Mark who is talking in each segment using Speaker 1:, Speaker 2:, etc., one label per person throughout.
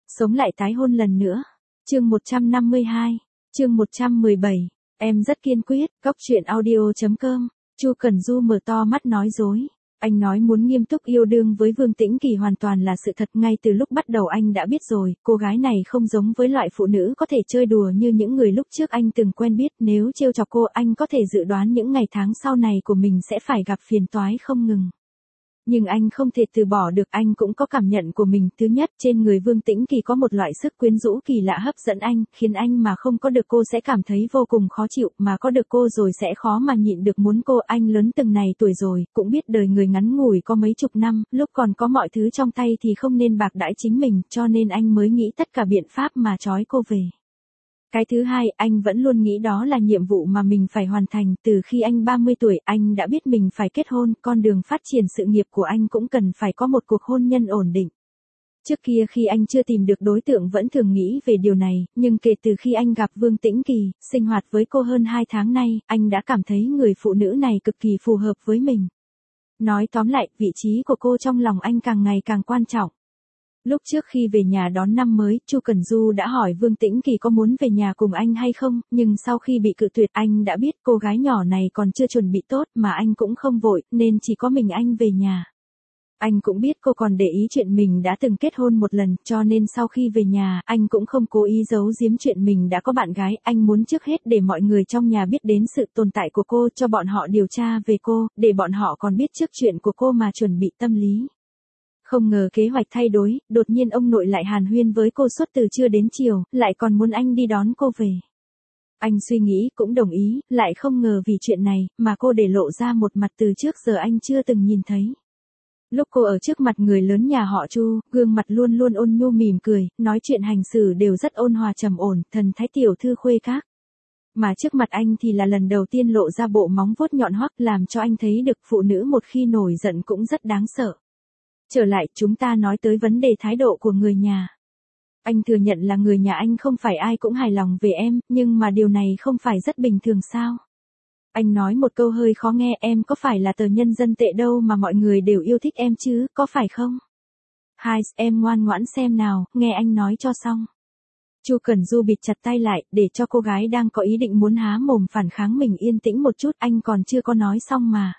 Speaker 1: Sống lại tái hôn lần nữa. Chương 152. Chương 117. Em rất kiên quyết. Góc truyện audio.com. Chu Cẩn Du mở to mắt nói dối. Anh nói muốn nghiêm túc yêu đương với Vương Tĩnh Kỳ hoàn toàn là sự thật. Ngay từ lúc bắt đầu anh đã biết rồi, cô gái này không giống với loại phụ nữ có thể chơi đùa như những người lúc trước anh từng quen biết. Nếu trêu chọc cô, anh có thể dự đoán những ngày tháng sau này của mình sẽ phải gặp phiền toái không ngừng. Nhưng anh không thể từ bỏ được, anh cũng có cảm nhận của mình. Thứ nhất, trên người Vương Tĩnh Kỳ có một loại sức quyến rũ kỳ lạ hấp dẫn anh, khiến anh mà không có được cô sẽ cảm thấy vô cùng khó chịu, mà có được cô rồi sẽ khó mà nhịn được muốn cô. Anh lớn từng này tuổi rồi, cũng biết đời người ngắn ngủi có mấy chục năm, lúc còn có mọi thứ trong tay thì không nên bạc đãi chính mình, cho nên anh mới nghĩ tất cả biện pháp mà trói cô về. Cái thứ hai, anh vẫn luôn nghĩ đó là nhiệm vụ mà mình phải hoàn thành. Từ khi anh 30 tuổi, anh đã biết mình phải kết hôn, con đường phát triển sự nghiệp của anh cũng cần phải có một cuộc hôn nhân ổn định. Trước kia khi anh chưa tìm được đối tượng vẫn thường nghĩ về điều này, nhưng kể từ khi anh gặp Vương Tĩnh Kỳ, sinh hoạt với cô hơn 2 tháng nay, anh đã cảm thấy người phụ nữ này cực kỳ phù hợp với mình. Nói tóm lại, vị trí của cô trong lòng anh càng ngày càng quan trọng. Lúc trước khi về nhà đón năm mới, Chu Cẩn Du đã hỏi Vương Tĩnh Kỳ có muốn về nhà cùng anh hay không, nhưng sau khi bị cự tuyệt anh đã biết cô gái nhỏ này còn chưa chuẩn bị tốt mà anh cũng không vội, nên chỉ có mình anh về nhà. Anh cũng biết cô còn để ý chuyện mình đã từng kết hôn một lần, cho nên sau khi về nhà, anh cũng không cố ý giấu giếm chuyện mình đã có bạn gái. Anh muốn trước hết để mọi người trong nhà biết đến sự tồn tại của cô, cho bọn họ điều tra về cô, để bọn họ còn biết trước chuyện của cô mà chuẩn bị tâm lý. Không ngờ kế hoạch thay đổi, đột nhiên ông nội lại hàn huyên với cô suốt từ trưa đến chiều, lại còn muốn anh đi đón cô về. Anh suy nghĩ cũng đồng ý, lại không ngờ vì chuyện này, mà cô để lộ ra một mặt từ trước giờ anh chưa từng nhìn thấy. Lúc cô ở trước mặt người lớn nhà họ Chu, gương mặt luôn luôn ôn nhu mỉm cười, nói chuyện hành xử đều rất ôn hòa trầm ổn, thần thái tiểu thư khuê các. Mà trước mặt anh thì là lần đầu tiên lộ ra bộ móng vuốt nhọn hoắt, làm cho anh thấy được phụ nữ một khi nổi giận cũng rất đáng sợ. Trở lại, chúng ta nói tới vấn đề thái độ của người nhà. Anh thừa nhận là người nhà anh không phải ai cũng hài lòng về em, nhưng mà điều này không phải rất bình thường sao? Anh nói một câu hơi khó nghe, em có phải là tờ nhân dân tệ đâu mà mọi người đều yêu thích em chứ, có phải không? Hai, em ngoan ngoãn xem nào, nghe anh nói cho xong. Chu Cẩn Du bịt chặt tay lại, để cho cô gái đang có ý định muốn há mồm phản kháng mình yên tĩnh một chút, anh còn chưa có nói xong mà.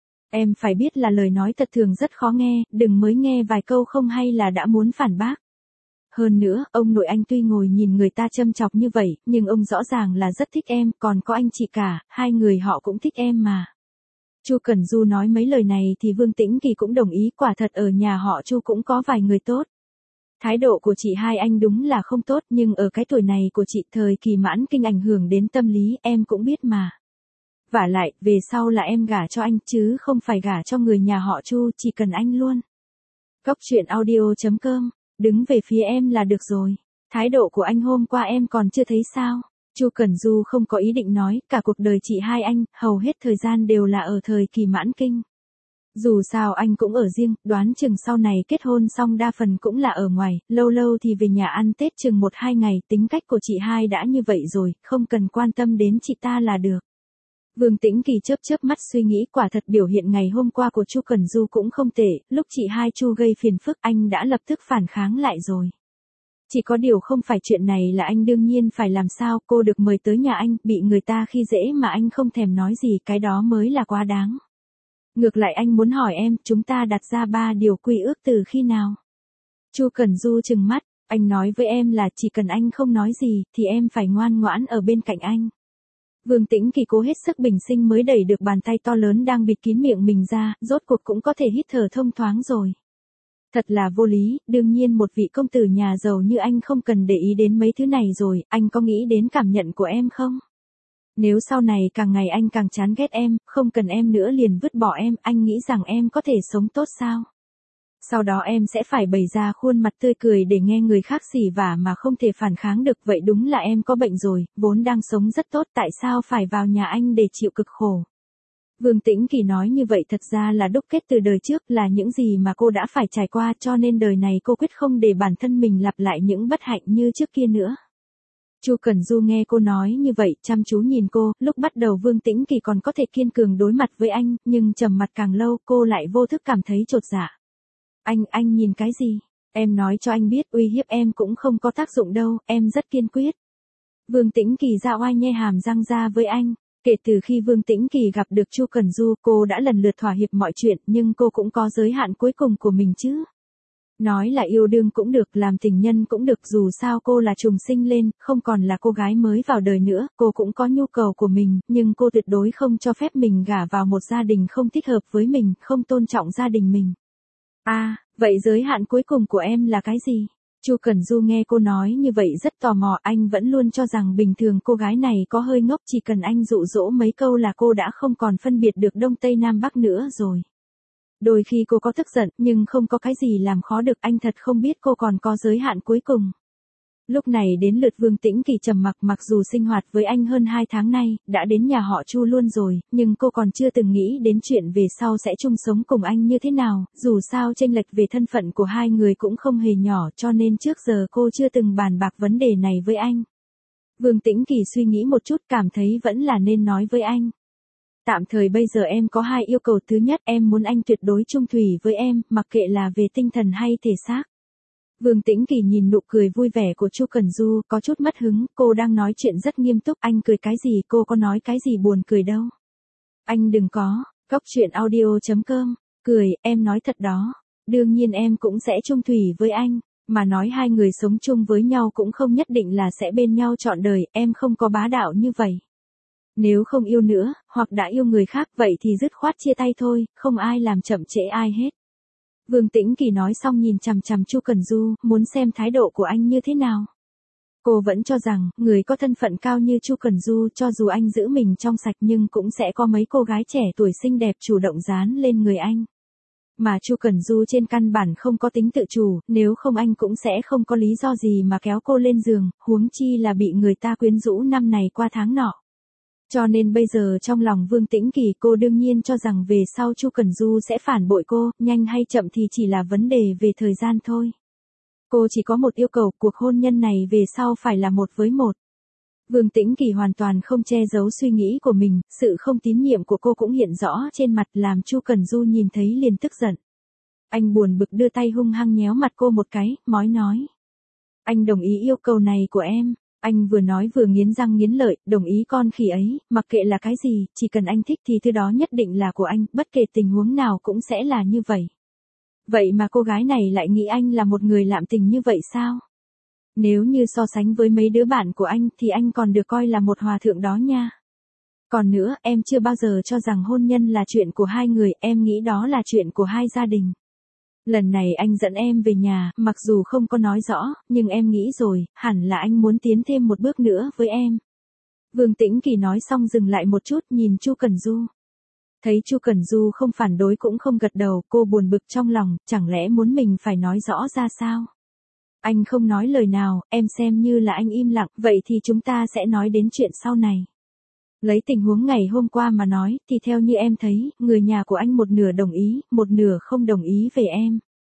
Speaker 1: Em phải biết là lời nói thật thường rất khó nghe, đừng mới nghe vài câu không hay là đã muốn phản bác. Hơn nữa, ông nội anh tuy ngồi nhìn người ta châm chọc như vậy, nhưng ông rõ ràng là rất thích em, còn có anh chị cả, hai người họ cũng thích em mà. Chu Cẩn Du nói mấy lời này thì Vương Tĩnh Kỳ cũng đồng ý, quả thật ở nhà họ Chu cũng có vài người tốt. Thái độ của chị hai anh đúng là không tốt, nhưng ở cái tuổi này của chị thời kỳ mãn kinh ảnh hưởng đến tâm lý, em cũng biết mà. Vả lại, về sau là em gả cho anh chứ không phải gả cho người nhà họ Chu, chỉ cần anh luôn. Góc truyện audio.com, đứng về phía em là được rồi. Thái độ của anh hôm qua em còn chưa thấy sao? Chu Cẩn Du không có ý định nói, cả cuộc đời chị hai anh, hầu hết thời gian đều là ở thời kỳ mãn kinh. Dù sao anh cũng ở riêng, đoán chừng sau này kết hôn xong đa phần cũng là ở ngoài, lâu lâu thì về nhà ăn Tết chừng 1-2 ngày, tính cách của chị hai đã như vậy rồi, không cần quan tâm đến chị ta là được. Vương Tĩnh Kỳ chớp mắt suy nghĩ, quả thật biểu hiện ngày hôm qua của Chu Cẩn Du cũng không tệ, lúc chị hai Chu gây phiền phức anh đã lập tức phản kháng lại rồi. Chỉ có điều không phải chuyện này là anh đương nhiên phải làm sao, cô được mời tới nhà anh, bị người ta khi dễ mà anh không thèm nói gì, cái đó mới là quá đáng. Ngược lại anh muốn hỏi em, chúng ta đặt ra 3 điều quy ước từ khi nào? Chu Cẩn Du trừng mắt, anh nói với em là chỉ cần anh không nói gì, thì em phải ngoan ngoãn ở bên cạnh anh. Vương Tĩnh Kỳ cố hết sức bình sinh mới đẩy được bàn tay to lớn đang bịt kín miệng mình ra, rốt cuộc cũng có thể hít thở thông thoáng rồi. Thật là vô lý, đương nhiên một vị công tử nhà giàu như anh không cần để ý đến mấy thứ này rồi, anh có nghĩ đến cảm nhận của em không? Nếu sau này càng ngày anh càng chán ghét em, không cần em nữa liền vứt bỏ em, anh nghĩ rằng em có thể sống tốt sao? Sau đó em sẽ phải bày ra khuôn mặt tươi cười để nghe người khác xỉ vả mà không thể phản kháng được, vậy đúng là em có bệnh rồi, vốn đang sống rất tốt tại sao phải vào nhà anh để chịu cực khổ. Vương Tĩnh Kỳ nói như vậy thật ra là đúc kết từ đời trước, là những gì mà cô đã phải trải qua, cho nên đời này cô quyết không để bản thân mình lặp lại những bất hạnh như trước kia nữa. Chu Cẩn Du nghe cô nói như vậy, chăm chú nhìn cô, lúc bắt đầu Vương Tĩnh Kỳ còn có thể kiên cường đối mặt với anh, nhưng trầm mặt càng lâu, cô lại vô thức cảm thấy chột dạ. Anh nhìn cái gì? Em nói cho anh biết uy hiếp em cũng không có tác dụng đâu, em rất kiên quyết. Vương Tĩnh Kỳ ra oai nhe hàm răng ra với anh. Kể từ khi Vương Tĩnh Kỳ gặp được Chu Cẩn Du, cô đã lần lượt thỏa hiệp mọi chuyện, nhưng cô cũng có giới hạn cuối cùng của mình chứ. Nói là yêu đương cũng được, làm tình nhân cũng được, dù sao cô là trùng sinh lên, không còn là cô gái mới vào đời nữa, cô cũng có nhu cầu của mình, nhưng cô tuyệt đối không cho phép mình gả vào một gia đình không thích hợp với mình, không tôn trọng gia đình mình. À, vậy giới hạn cuối cùng của em là cái gì? Chu Cẩn Du nghe cô nói như vậy rất tò mò, anh vẫn luôn cho rằng bình thường cô gái này có hơi ngốc, chỉ cần anh dụ dỗ mấy câu là cô đã không còn phân biệt được Đông Tây Nam Bắc nữa rồi. Đôi khi cô có tức giận, nhưng không có cái gì làm khó được anh, thật không biết cô còn có giới hạn cuối cùng. Lúc này đến lượt Vương Tĩnh Kỳ trầm mặc, mặc dù sinh hoạt với anh hơn 2 tháng nay, đã đến nhà họ Chu luôn rồi, nhưng cô còn chưa từng nghĩ đến chuyện về sau sẽ chung sống cùng anh như thế nào, dù sao chênh lệch về thân phận của hai người cũng không hề nhỏ, cho nên trước giờ cô chưa từng bàn bạc vấn đề này với anh. Vương Tĩnh Kỳ suy nghĩ một chút, cảm thấy vẫn là nên nói với anh. Tạm thời bây giờ em có 2 yêu cầu, thứ nhất em muốn anh tuyệt đối chung thủy với em, mặc kệ là về tinh thần hay thể xác. Vương Tĩnh Kỳ nhìn nụ cười vui vẻ của Chu Cẩn Du, có chút mất hứng, cô đang nói chuyện rất nghiêm túc, anh cười cái gì, cô có nói cái gì buồn cười đâu. Anh đừng có, Cóc Truyện Audio.com, cười, em nói thật đó. Đương nhiên em cũng sẽ chung thủy với anh, mà nói hai người sống chung với nhau cũng không nhất định là sẽ bên nhau trọn đời, em không có bá đạo như vậy. Nếu không yêu nữa, hoặc đã yêu người khác vậy thì dứt khoát chia tay thôi, không ai làm chậm trễ ai hết. Vương Tĩnh Kỳ nói xong nhìn chằm chằm Chu Cẩn Du, muốn xem thái độ của anh như thế nào. Cô vẫn cho rằng, người có thân phận cao như Chu Cẩn Du, cho dù anh giữ mình trong sạch nhưng cũng sẽ có mấy cô gái trẻ tuổi xinh đẹp chủ động dán lên người anh. Mà Chu Cẩn Du trên căn bản không có tính tự chủ, nếu không anh cũng sẽ không có lý do gì mà kéo cô lên giường, huống chi là bị người ta quyến rũ năm này qua tháng nọ. Cho nên bây giờ trong lòng Vương Tĩnh Kỳ cô đương nhiên cho rằng về sau Chu Cẩn Du sẽ phản bội cô, nhanh hay chậm thì chỉ là vấn đề về thời gian thôi. Cô chỉ có một yêu cầu, cuộc hôn nhân này về sau phải là 1 với 1. Vương Tĩnh Kỳ hoàn toàn không che giấu suy nghĩ của mình, sự không tín nhiệm của cô cũng hiện rõ trên mặt, làm Chu Cẩn Du nhìn thấy liền tức giận. Anh buồn bực đưa tay hung hăng nhéo mặt cô một cái, mói nói. Anh đồng ý yêu cầu này của em. Anh vừa nói vừa nghiến răng nghiến lợi, đồng ý con khỉ ấy, mặc kệ là cái gì, chỉ cần anh thích thì thứ đó nhất định là của anh, bất kể tình huống nào cũng sẽ là như vậy. Vậy mà cô gái này lại nghĩ anh là một người lạm tình như vậy sao? Nếu như so sánh với mấy đứa bạn của anh thì anh còn được coi là một hòa thượng đó nha. Còn nữa, em chưa bao giờ cho rằng hôn nhân là chuyện của hai người, em nghĩ đó là chuyện của hai gia đình. Lần này anh dẫn em về nhà, mặc dù không có nói rõ, nhưng em nghĩ rồi, hẳn là anh muốn tiến thêm một bước nữa với em. Vương Tĩnh Kỳ nói xong dừng lại một chút nhìn Chu Cẩn Du. Thấy Chu Cẩn Du không phản đối cũng không gật đầu, cô buồn bực trong lòng, chẳng lẽ muốn mình phải nói rõ ra sao? Anh không nói lời nào, em xem như là anh im lặng, vậy thì chúng ta sẽ nói đến chuyện sau này. Lấy tình huống ngày hôm qua mà nói, thì theo như em thấy, người nhà của anh một nửa đồng ý, một nửa không đồng ý về em.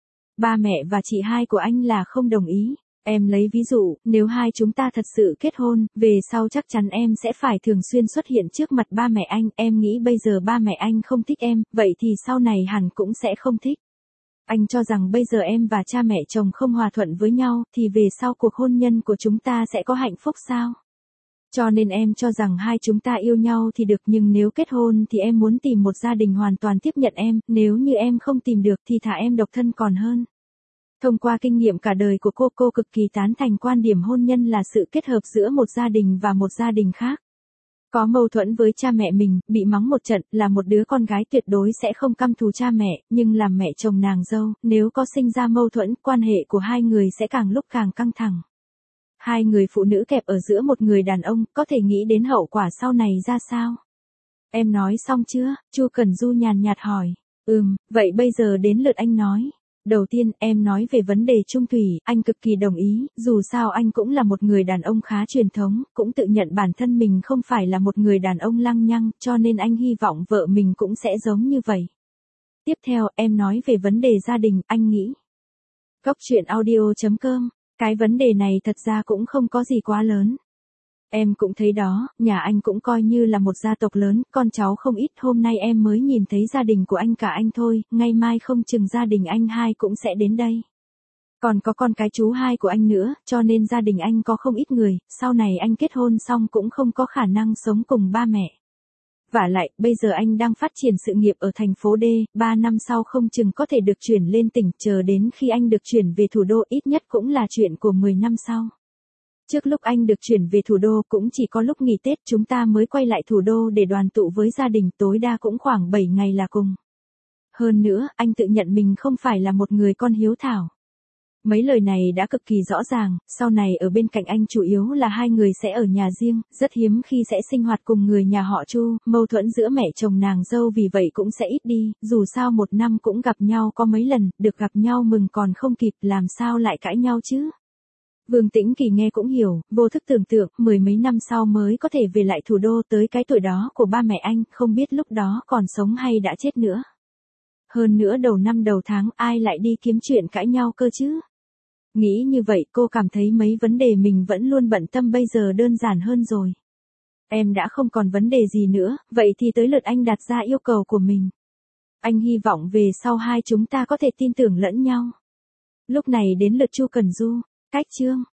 Speaker 1: Ba mẹ và chị hai của anh là không đồng ý. Em lấy ví dụ, nếu hai chúng ta thật sự kết hôn, về sau chắc chắn em sẽ phải thường xuyên xuất hiện trước mặt ba mẹ anh. Em nghĩ bây giờ ba mẹ anh không thích em, vậy thì sau này hẳn cũng sẽ không thích. Anh cho rằng bây giờ em và cha mẹ chồng không hòa thuận với nhau, thì về sau cuộc hôn nhân của chúng ta sẽ có hạnh phúc sao? Cho nên em cho rằng hai chúng ta yêu nhau thì được, nhưng nếu kết hôn thì em muốn tìm một gia đình hoàn toàn tiếp nhận em, nếu như em không tìm được thì thà em độc thân còn hơn. Thông qua kinh nghiệm cả đời của cô cực kỳ tán thành quan điểm hôn nhân là sự kết hợp giữa một gia đình và một gia đình khác. Có mâu thuẫn với cha mẹ mình, bị mắng một trận, là một đứa con gái tuyệt đối sẽ không căm thù cha mẹ, nhưng làm mẹ chồng nàng dâu, nếu có sinh ra mâu thuẫn, quan hệ của hai người sẽ càng lúc càng căng thẳng. Hai người phụ nữ kẹp ở giữa một người đàn ông, có thể nghĩ đến hậu quả sau này ra sao? Em nói xong chưa? Chu Cẩn Du nhàn nhạt hỏi. Vậy bây giờ đến lượt anh nói. Đầu tiên, em nói về vấn đề chung thủy, anh cực kỳ đồng ý, dù sao anh cũng là một người đàn ông khá truyền thống, cũng tự nhận bản thân mình không phải là một người đàn ông lăng nhăng, cho nên anh hy vọng vợ mình cũng sẽ giống như vậy. Tiếp theo, em nói về vấn đề gia đình, anh nghĩ. Cóc Truyện Audio.com, cái vấn đề này thật ra cũng không có gì quá lớn. Em cũng thấy đó, nhà anh cũng coi như là một gia tộc lớn, con cháu không ít, hôm nay em mới nhìn thấy gia đình của anh cả anh thôi, ngày mai không chừng gia đình anh hai cũng sẽ đến đây. Còn có con cái chú hai của anh nữa, cho nên gia đình anh có không ít người, sau này anh kết hôn xong cũng không có khả năng sống cùng ba mẹ. Vả lại, bây giờ anh đang phát triển sự nghiệp ở thành phố D, 3 năm sau không chừng có thể được chuyển lên tỉnh, chờ đến khi anh được chuyển về thủ đô ít nhất cũng là chuyện của 10 năm sau. Trước lúc anh được chuyển về thủ đô cũng chỉ có lúc nghỉ Tết chúng ta mới quay lại thủ đô để đoàn tụ với gia đình, tối đa cũng khoảng 7 ngày là cùng. Hơn nữa, anh tự nhận mình không phải là một người con hiếu thảo. Mấy lời này đã cực kỳ rõ ràng, sau này ở bên cạnh anh chủ yếu là hai người sẽ ở nhà riêng, rất hiếm khi sẽ sinh hoạt cùng người nhà họ Chu, mâu thuẫn giữa mẹ chồng nàng dâu vì vậy cũng sẽ ít đi, dù sao một năm cũng gặp nhau có mấy lần, được gặp nhau mừng còn không kịp, làm sao lại cãi nhau chứ. Vương Tĩnh Kỳ nghe cũng hiểu, vô thức tưởng tượng, 10 mấy năm sau mới có thể về lại thủ đô, tới cái tuổi đó của ba mẹ anh, không biết lúc đó còn sống hay đã chết nữa. Hơn nữa đầu năm đầu tháng ai lại đi kiếm chuyện cãi nhau cơ chứ. Nghĩ như vậy cô cảm thấy mấy vấn đề mình vẫn luôn bận tâm bây giờ đơn giản hơn rồi. Em đã không còn vấn đề gì nữa, vậy thì tới lượt anh đặt ra yêu cầu của mình. Anh hy vọng về sau hai chúng ta có thể tin tưởng lẫn nhau. Lúc này đến lượt Chu Cẩn Du, cách chương.